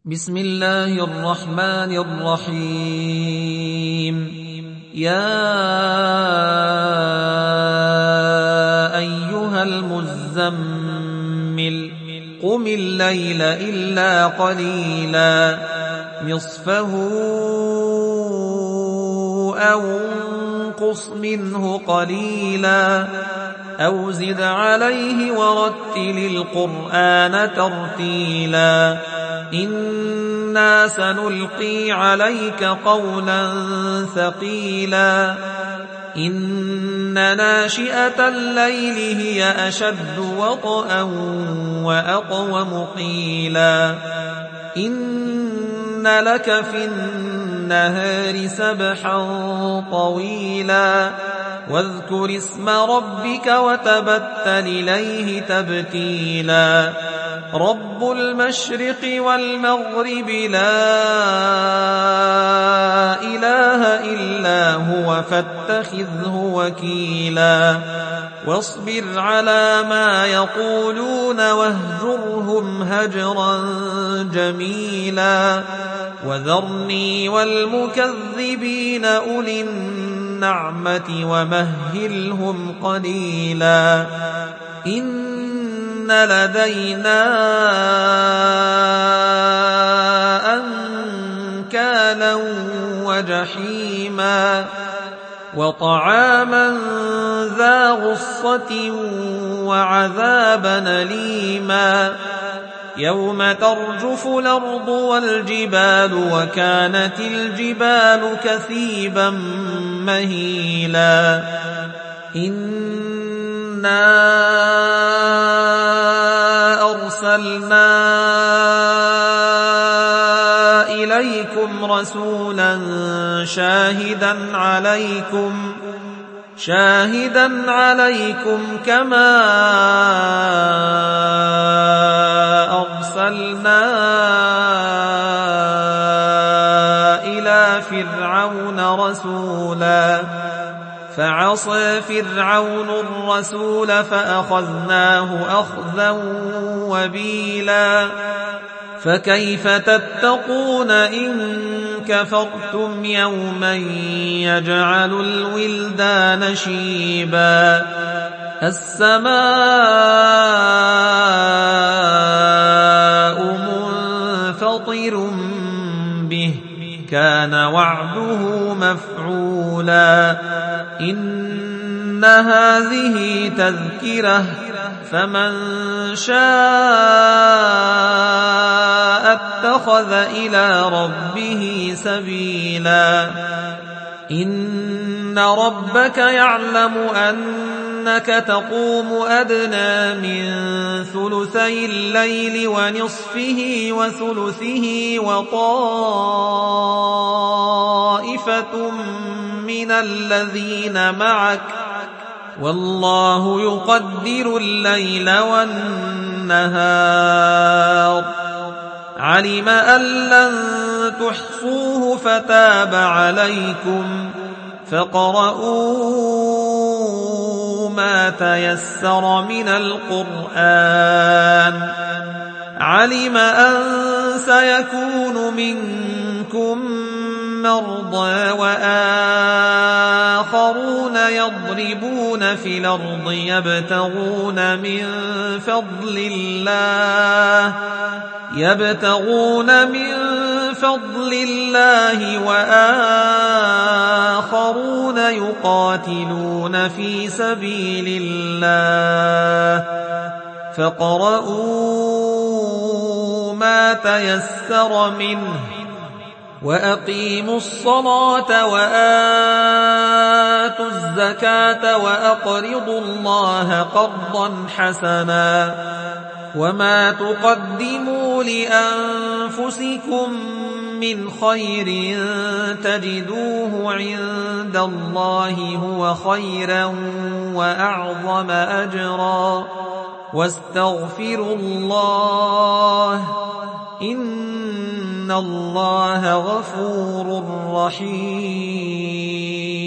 بسم الله الرحمن الرحيم. يا أيها المزمل قم الليل إلا قليلا نصفه أو انقص منه قليلا أو زد عليه ورتل القرآن ترتيلا إنا سنلقي عليك قولا ثقيلا إن ناشئة الليل هي أشد وطئا وأقوم قيلا إن لك في النهار سبحا طويلا واذكر اسم ربك وتبتل إليه تبتيلا رب المشرق والمغرب لا إله إلا هو فاتخذه وكيلا واصبر على ما يقولون واهجرهم هجرا جميلا وذرني والمكذبين أولي النعمة ومهلهم قليلا إن لدينا أنكالا وجحيما وطعاما ذا غصة وعذابا أليما يوم ترجف الأرض والجبال وكانت الجبال كثيبا مهيلا إنا أرسلنا إليكم رسولا شاهدا عليكم كما أرسلنا إلى فرعون رسولا فعصى فرعون الرسول فأخذناه أخذا وبيلا فكيف تتقون إن كفرتم يوما يجعل الولدان شيبا السماء منفطر به كان وعده مفعولا إن هذه تذكرة فمن شاء اتخذ إلى ربه سبيلا إن ربك يعلم أنك تقوم أدنى من ثلثي الليل ونصفه وثلثه وطائفة من الذين معك والله يقدر الليل والنهار علم أن لن تحصوه فتاب عليكم فاقرؤوا ما تيسر من القرآن علم أن سيكون منكم مرضى وآخرون يضربون في الأرض يبتغون من فضل الله وآخرون يقاتلون في سبيل الله فاقرؤوا ما تيسر منه وأقيموا الصلاة وآتوا الزكاة وأقرضوا الله قرضا حسنا وما تقدموا لأنفسكم من خير تجدوه عند الله هو خيرا وأعظم أجرا واستغفروا الله إن الله غفور رحيم